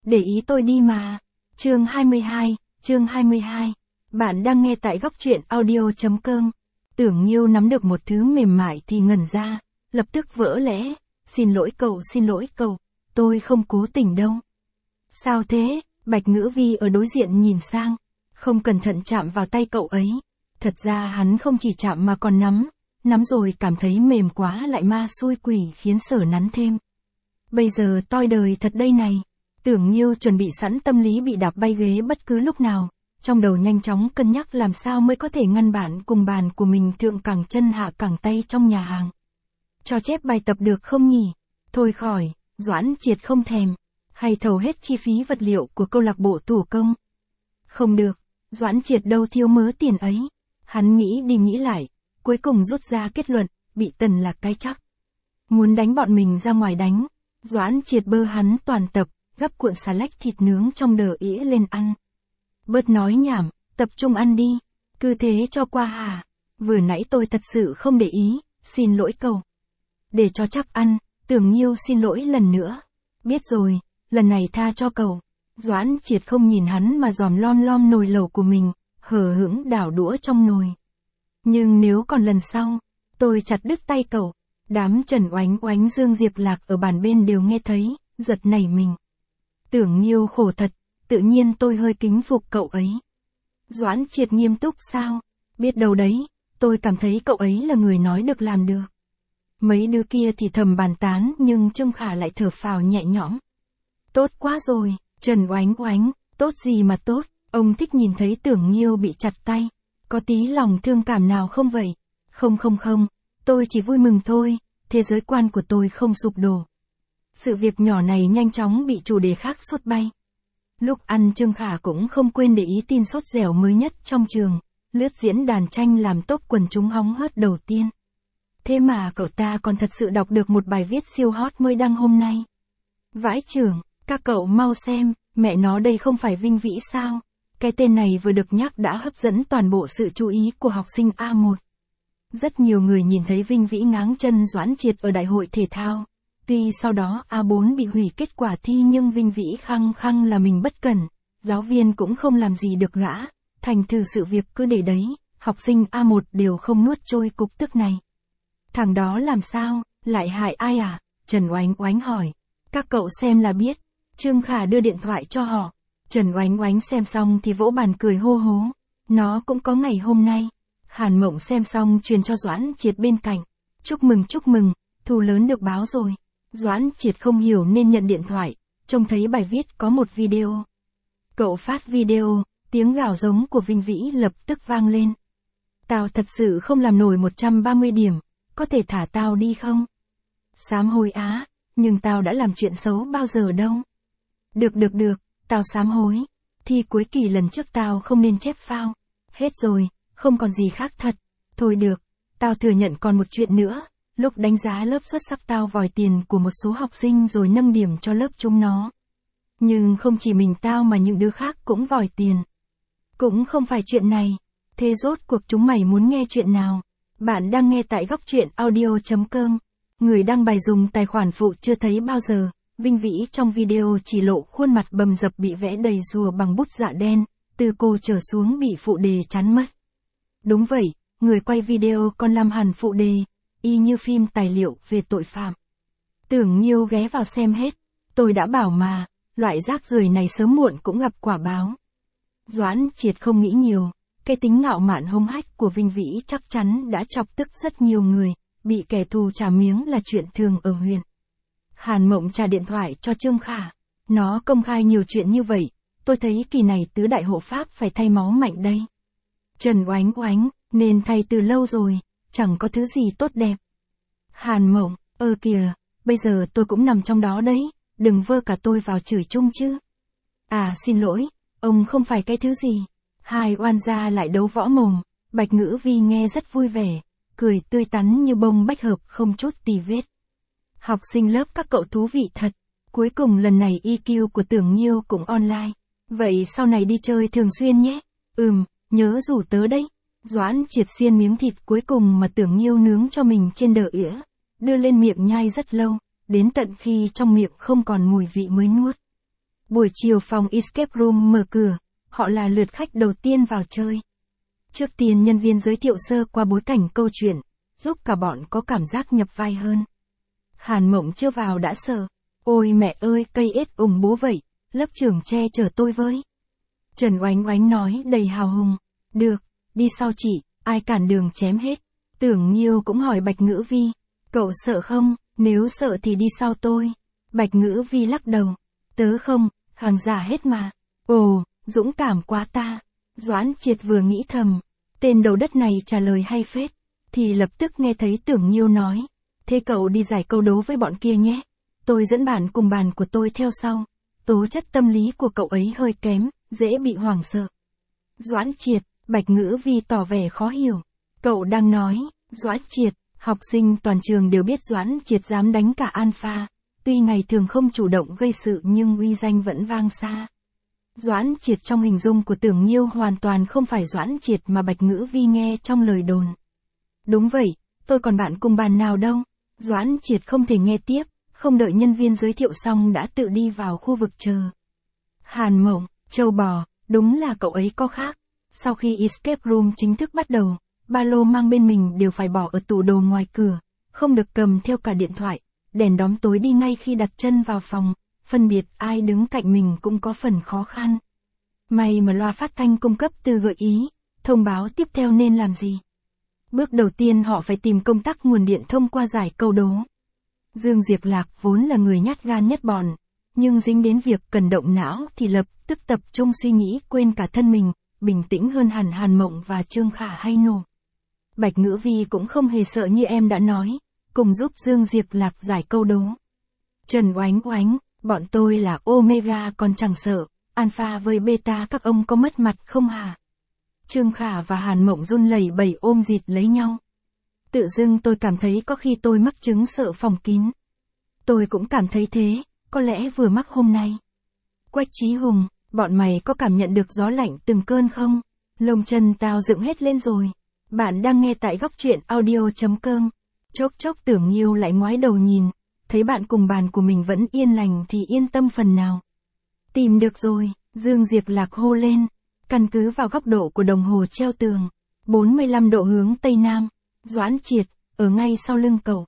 để ý tôi đi mà. Chương 22. Bạn đang nghe tại góc truyện audio.com. Tưởng Nhiêu nắm được một thứ mềm mại thì ngẩn ra, lập tức vỡ lẽ. Xin lỗi cậu, tôi không cố tình đâu. Sao thế? Bạch Ngữ Vi ở đối diện nhìn sang, không cẩn thận chạm vào tay cậu ấy. Thật ra hắn không chỉ chạm mà còn nắm rồi cảm thấy mềm quá lại ma xui quỷ khiến Sở nắn thêm. Bây giờ toi đời thật đây này. Tưởng Nhiêu chuẩn bị sẵn tâm lý bị đạp bay ghế bất cứ lúc nào, trong đầu nhanh chóng cân nhắc làm sao mới có thể ngăn bạn cùng bàn của mình thượng cẳng chân hạ cẳng tay trong nhà hàng. Cho chép bài tập được không nhỉ? Thôi khỏi, Doãn Triệt không thèm. Hay thầu hết chi phí vật liệu của câu lạc bộ thủ công? Không được, Doãn Triệt đâu thiếu mớ tiền ấy. Hắn nghĩ đi nghĩ lại, cuối cùng rút ra kết luận, bị Tần là cái chắc. Muốn đánh bọn mình ra ngoài đánh. Doãn Triệt bơ hắn toàn tập, gắp cuộn xà lách thịt nướng trong đờ ĩa lên ăn. Bớt nói nhảm, tập trung ăn đi. Cứ thế cho qua hả? Vừa nãy tôi thật sự không để ý, xin lỗi cậu. Để cho chắc ăn, Tưởng Nhiêu xin lỗi lần nữa. Biết rồi, lần này tha cho cậu. Doãn Triệt không nhìn hắn mà dòm lom nồi lẩu của mình, hờ hững đảo đũa trong nồi. Nhưng nếu còn lần sau, tôi chặt đứt tay cậu. Đám Trần Oánh Dương Diệp Lạc ở bàn bên đều nghe thấy, giật nảy mình. Tưởng Nhiêu khổ thật, tự nhiên tôi hơi kính phục cậu ấy. Doãn Triệt nghiêm túc sao? Biết đâu đấy, tôi cảm thấy cậu ấy là người nói được làm được. Mấy đứa kia thì thầm bàn tán nhưng Trương Khả lại thở phào nhẹ nhõm. Tốt quá rồi, Trần Oánh, tốt gì mà tốt, ông thích nhìn thấy Tưởng Nhiêu bị chặt tay. Có tí lòng thương cảm nào không vậy? Không, tôi chỉ vui mừng thôi, thế giới quan của tôi không sụp đổ. Sự việc nhỏ này nhanh chóng bị chủ đề khác sút bay. Lúc ăn Trương Khả cũng không quên để ý tin sốt dẻo mới nhất trong trường, lướt diễn đàn tranh làm top quần chúng hóng hớt đầu tiên. Thế mà cậu ta còn thật sự đọc được một bài viết siêu hot mới đăng hôm nay. Vãi chưởng, các cậu mau xem, mẹ nó đây không phải Vinh Vĩ sao? Cái tên này vừa được nhắc đã hấp dẫn toàn bộ sự chú ý của học sinh A1. Rất nhiều người nhìn thấy Vinh Vĩ ngáng chân Doãn Triệt ở đại hội thể thao. Tuy sau đó A4 bị hủy kết quả thi nhưng Vinh Vĩ khăng là mình bất cẩn, giáo viên cũng không làm gì được gã, thành thử sự việc cứ để đấy, học sinh A1 đều không nuốt trôi cục tức này. Thằng đó làm sao, lại hại ai à? Trần Oánh hỏi. Các cậu xem là biết. Trương Khả đưa điện thoại cho họ. Trần Oánh xem xong thì vỗ bàn cười hô hố. Nó cũng có ngày hôm nay. Hàn Mộng xem xong truyền cho Doãn Triệt bên cạnh. Chúc mừng, thu lớn được báo rồi. Doãn Triệt không hiểu nên nhận điện thoại, trông thấy bài viết có một video. Cậu phát video, tiếng gào giống của Vinh Vĩ lập tức vang lên. Tao thật sự không làm nổi 130 điểm, có thể thả tao đi không? Sám hối á, nhưng tao đã làm chuyện xấu bao giờ đâu. Được, tao sám hối. Thi cuối kỳ lần trước tao không nên chép phao. Hết rồi, không còn gì khác thật. Thôi được, tao thừa nhận còn một chuyện nữa. Lúc đánh giá lớp xuất sắc tao vòi tiền của một số học sinh rồi nâng điểm cho lớp chúng nó. Nhưng không chỉ mình tao mà những đứa khác cũng vòi tiền. Cũng không phải chuyện này. Thế rốt cuộc chúng mày muốn nghe chuyện nào? Bạn đang nghe tại góc truyện audio.com. Người đăng bài dùng tài khoản phụ chưa thấy bao giờ. Vinh Vĩ trong video chỉ lộ khuôn mặt bầm dập bị vẽ đầy rùa bằng bút dạ đen, từ cô trở xuống bị phụ đề chắn mất. Đúng vậy, người quay video còn làm hẳn phụ đề, y như phim tài liệu về tội phạm. Tưởng Nhiêu ghé vào xem hết, tôi đã bảo mà, loại rác rưởi này sớm muộn cũng gặp quả báo. Doãn Triệt không nghĩ nhiều, cái tính ngạo mạn hung hách của Vinh Vĩ chắc chắn đã chọc tức rất nhiều người, bị kẻ thù trả miếng là chuyện thường ở huyện. Hàn Mộng trả điện thoại cho Trương Khả, nó công khai nhiều chuyện như vậy, tôi thấy kỳ này tứ đại hộ pháp phải thay máu mạnh đây. Trần Oánh, nên thay từ lâu rồi, chẳng có thứ gì tốt đẹp. Hàn Mộng, kìa, bây giờ tôi cũng nằm trong đó đấy, đừng vơ cả tôi vào chửi chung chứ. À xin lỗi, ông không phải cái thứ gì. Hai oan gia lại đấu võ mồm, Bạch Ngữ Vi nghe rất vui vẻ, cười tươi tắn như bông bách hợp không chút tì vết. Học sinh lớp các cậu thú vị thật, cuối cùng lần này EQ của Tưởng Nhiêu cũng online. Vậy sau này đi chơi thường xuyên nhé. Nhớ rủ tớ đấy. Doãn Triệt xiên miếng thịt cuối cùng mà Tưởng Nhiêu nướng cho mình trên đờ ĩa, đưa lên miệng nhai rất lâu, đến tận khi trong miệng không còn mùi vị mới nuốt. Buổi chiều phòng escape room mở cửa, họ là lượt khách đầu tiên vào chơi. Trước tiên nhân viên giới thiệu sơ qua bối cảnh câu chuyện, giúp cả bọn có cảm giác nhập vai hơn. Hàn Mộng chưa vào đã sợ. Ôi mẹ ơi, cây ếch ủng bố vậy, lớp trưởng che chở tôi với. Trần Oánh Oánh nói đầy hào hùng. Được, đi sau chị, ai cản đường chém hết. Tưởng Nhiêu cũng hỏi Bạch Ngữ Vi. Cậu sợ không, nếu sợ thì đi sau tôi. Bạch Ngữ Vi lắc đầu. Tớ không, hàng giả hết mà. Ồ, dũng cảm quá ta. Doãn Triệt vừa nghĩ thầm. Tên đầu đất này trả lời hay phết. Thì lập tức nghe thấy Tưởng Nhiêu nói. Thế cậu đi giải câu đố với bọn kia nhé. Tôi dẫn bạn cùng bàn của tôi theo sau. Tố chất tâm lý của cậu ấy hơi kém, dễ bị hoảng sợ. Doãn Triệt, Bạch Ngữ Vi tỏ vẻ khó hiểu. Cậu đang nói, Doãn Triệt, học sinh toàn trường đều biết Doãn Triệt dám đánh cả Alpha. Tuy ngày thường không chủ động gây sự nhưng uy danh vẫn vang xa. Doãn Triệt trong hình dung của Tưởng Nhiêu hoàn toàn không phải Doãn Triệt mà Bạch Ngữ Vi nghe trong lời đồn. Đúng vậy, tôi còn bạn cùng bàn nào đâu. Doãn Triệt không thể nghe tiếp, không đợi nhân viên giới thiệu xong đã tự đi vào khu vực chờ. Hàn Mộng, châu bò, đúng là cậu ấy có khác. Sau khi escape room chính thức bắt đầu, ba lô mang bên mình đều phải bỏ ở tủ đồ ngoài cửa, không được cầm theo cả điện thoại, đèn đóm tối đi ngay khi đặt chân vào phòng, phân biệt ai đứng cạnh mình cũng có phần khó khăn. May mà loa phát thanh cung cấp từ gợi ý, thông báo tiếp theo nên làm gì. Bước đầu tiên họ phải tìm công tắc nguồn điện thông qua giải câu đố. Dương Diệp Lạc vốn là người nhát gan nhất bọn, nhưng dính đến việc cần động não thì lập tức tập trung suy nghĩ quên cả thân mình, bình tĩnh hơn hẳn Hàn Mộng và Trương Khả hay nổ. Bạch Ngữ Vi cũng không hề sợ như em đã nói, cùng giúp Dương Diệp Lạc giải câu đố. Trần Oánh Oánh, bọn tôi là Omega còn chẳng sợ, Alpha với Beta các ông có mất mặt không hả? Trương Khả và Hàn Mộng run lẩy bẩy ôm dịt lấy nhau. Tự dưng tôi cảm thấy có khi tôi mắc chứng sợ phòng kín. Tôi cũng cảm thấy thế, có lẽ vừa mắc hôm nay. Quách Chí Hùng, bọn mày có cảm nhận được gió lạnh từng cơn không? Lông chân tao dựng hết lên rồi. Bạn đang nghe tại góc truyện audio.com. Chốc chốc Tưởng Nhiêu lại ngoái đầu nhìn, thấy bạn cùng bàn của mình vẫn yên lành thì yên tâm phần nào. Tìm được rồi, Dương Diệp Lạc hô lên. Căn cứ vào góc độ của đồng hồ treo tường, 45 độ hướng Tây Nam. Doãn Triệt, ở ngay sau lưng cậu.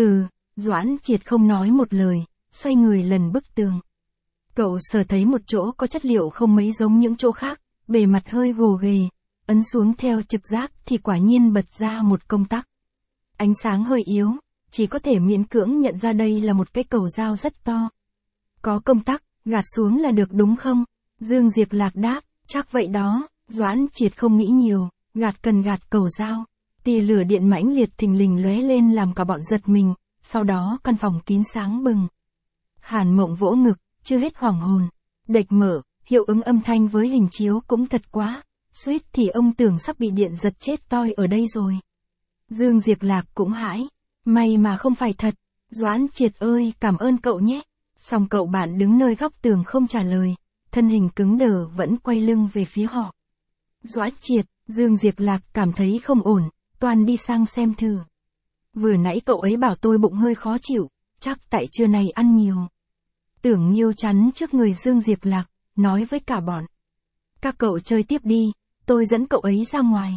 Doãn Triệt không nói một lời, xoay người lần bức tường. Cậu sờ thấy một chỗ có chất liệu không mấy giống những chỗ khác, bề mặt hơi gồ ghề, ấn xuống theo trực giác thì quả nhiên bật ra một công tắc. Ánh sáng hơi yếu, chỉ có thể miễn cưỡng nhận ra đây là một cái cầu dao rất to. Có công tắc, gạt xuống là được đúng không? Dương Diệp Lạc đáp, chắc vậy đó. Doãn Triệt không nghĩ nhiều, gạt cần gạt cầu dao. Tia lửa điện mãnh liệt thình lình lóe lên làm cả bọn giật mình, sau đó căn phòng kín sáng bừng. Hàn Mộng vỗ ngực, chưa hết hoảng hồn. Đệch mở, hiệu ứng âm thanh với hình chiếu cũng thật quá, suýt thì ông tưởng sắp bị điện giật chết toi ở đây rồi. Dương Diệp Lạc cũng hãi, may mà không phải thật. Doãn Triệt ơi, cảm ơn cậu nhé. Song cậu bạn đứng nơi góc tường không trả lời, thân hình cứng đờ vẫn quay lưng về phía họ. Doãn Triệt, Dương Diệp Lạc cảm thấy không ổn, toan đi sang xem thử. Vừa nãy cậu ấy bảo tôi bụng hơi khó chịu, chắc tại trưa nay ăn nhiều. Tưởng Nhiêu chắn trước người Dương Diệp Lạc, nói với cả bọn. Các cậu chơi tiếp đi, tôi dẫn cậu ấy ra ngoài.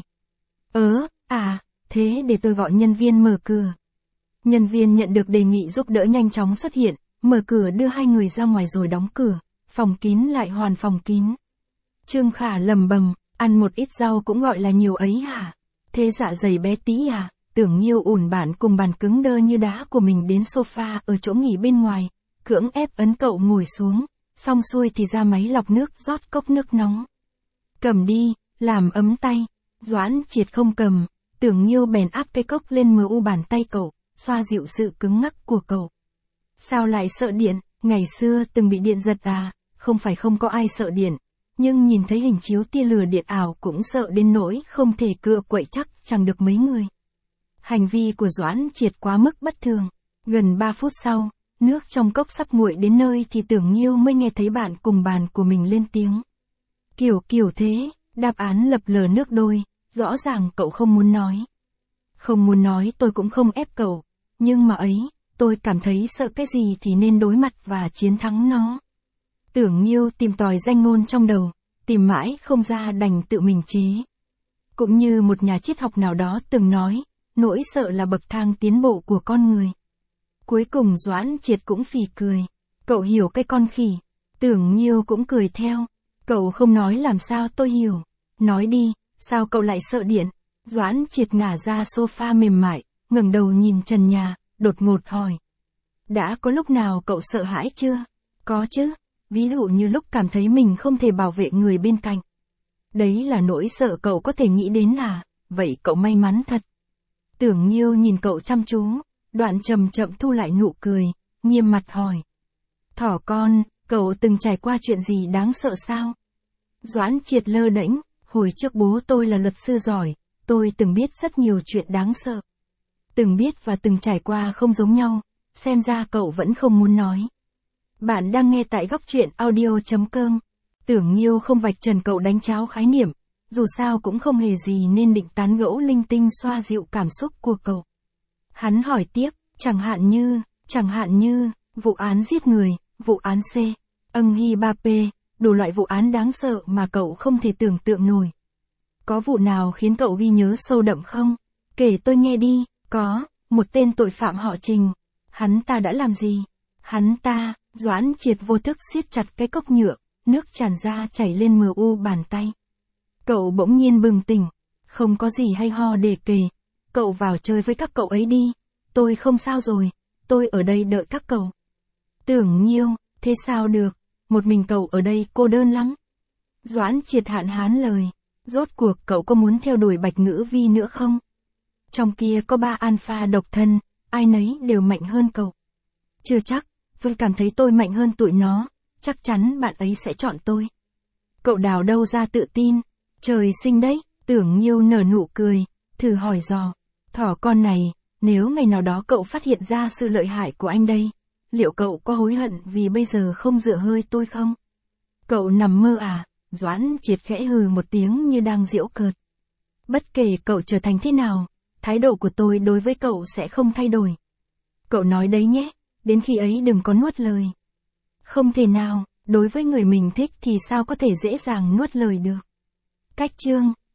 Thế để tôi gọi nhân viên mở cửa. Nhân viên nhận được đề nghị giúp đỡ nhanh chóng xuất hiện, mở cửa đưa hai người ra ngoài rồi đóng cửa, phòng kín lại hoàn phòng kín. Trương Khả lầm bầm, ăn một ít rau cũng gọi là nhiều ấy hả? Thế dạ dày bé tí à? Tưởng Nhiêu ủn bản cùng bàn cứng đơ như đá của mình đến sofa ở chỗ nghỉ bên ngoài, cưỡng ép ấn cậu ngồi xuống, xong xuôi thì ra máy lọc nước rót cốc nước nóng. Cầm đi, làm ấm tay. Doãn Triệt không cầm, Tưởng Nhiêu bèn áp cái cốc lên mu bàn tay cậu, xoa dịu sự cứng ngắc của cậu. Sao lại sợ điện, ngày xưa từng bị điện giật à? Không phải không có ai sợ điện, nhưng nhìn thấy hình chiếu tia lửa điện ảo cũng sợ đến nỗi không thể cựa quậy chắc chẳng được mấy người. Hành vi của Doãn Triệt quá mức bất thường. Gần 3 phút sau, nước trong cốc sắp nguội đến nơi thì Tưởng Nhiêu mới nghe thấy bạn cùng bàn của mình lên tiếng. Kiểu thế, đáp án lập lờ nước đôi, rõ ràng cậu không muốn nói. Không muốn nói tôi cũng không ép cậu, nhưng mà ấy, tôi cảm thấy sợ cái gì thì nên đối mặt và chiến thắng nó. Tưởng Nhiêu tìm tòi danh ngôn trong đầu, tìm mãi không ra đành tự mình chế. Cũng như một nhà triết học nào đó từng nói, nỗi sợ là bậc thang tiến bộ của con người. Cuối cùng Doãn Triệt cũng phì cười. Cậu hiểu cái con khỉ. Tưởng Nhiêu cũng cười theo. Cậu không nói làm sao tôi hiểu. Nói đi, sao cậu lại sợ điện? Doãn Triệt ngả ra sofa mềm mại, ngẩng đầu nhìn trần nhà, đột ngột hỏi. Đã có lúc nào cậu sợ hãi chưa? Có chứ, ví dụ như lúc cảm thấy mình không thể bảo vệ người bên cạnh. Đấy là nỗi sợ cậu có thể nghĩ đến à? Vậy cậu may mắn thật. Tưởng Nhiêu nhìn cậu chăm chú, đoạn chậm chậm thu lại nụ cười, nghiêm mặt hỏi. Thỏ con, cậu từng trải qua chuyện gì đáng sợ sao? Doãn Triệt lơ đễnh, hồi trước bố tôi là luật sư giỏi, tôi từng biết rất nhiều chuyện đáng sợ. Từng biết và từng trải qua không giống nhau, xem ra cậu vẫn không muốn nói. Bạn đang nghe tại góc truyện audio.com. Tưởng Nhiêu không vạch trần cậu đánh tráo khái niệm, dù sao cũng không hề gì nên định tán gẫu linh tinh xoa dịu cảm xúc của cậu. Hắn hỏi tiếp, chẳng hạn như, vụ án giết người, vụ án C, âng hi ba p, đủ loại vụ án đáng sợ mà cậu không thể tưởng tượng nổi. Có vụ nào khiến cậu ghi nhớ sâu đậm không? Kể tôi nghe đi. Có, một tên tội phạm họ Trình. Hắn ta đã làm gì? Hắn ta, Doãn Triệt vô thức siết chặt cái cốc nhựa, nước tràn ra chảy lên mờ u bàn tay. Cậu bỗng nhiên bừng tỉnh. Không có gì hay ho để kể. Cậu vào chơi với các cậu ấy đi. Tôi không sao rồi. Tôi ở đây đợi các cậu. Tưởng Nhiêu, thế sao được? Một mình cậu ở đây cô đơn lắm. Doãn Triệt hạn hán lời. Rốt cuộc cậu có muốn theo đuổi Bạch Ngữ Vi nữa không? Trong kia có 3 alpha độc thân, ai nấy đều mạnh hơn cậu. Chưa chắc, tôi cảm thấy tôi mạnh hơn tụi nó, chắc chắn bạn ấy sẽ chọn tôi. Cậu đào đâu ra tự tin? Trời sinh đấy. Tưởng Nhiêu nở nụ cười, thử hỏi dò. Thỏ con này, nếu ngày nào đó cậu phát hiện ra sự lợi hại của anh đây, liệu cậu có hối hận vì bây giờ không dựa hơi tôi không? Cậu nằm mơ à? Doãn Triệt khẽ hừ một tiếng như đang giễu cợt. Bất kể cậu trở thành thế nào, thái độ của tôi đối với cậu sẽ không thay đổi. Cậu nói đấy nhé, đến khi ấy đừng có nuốt lời. Không thể nào, đối với người mình thích thì sao có thể dễ dàng nuốt lời được. Cách chương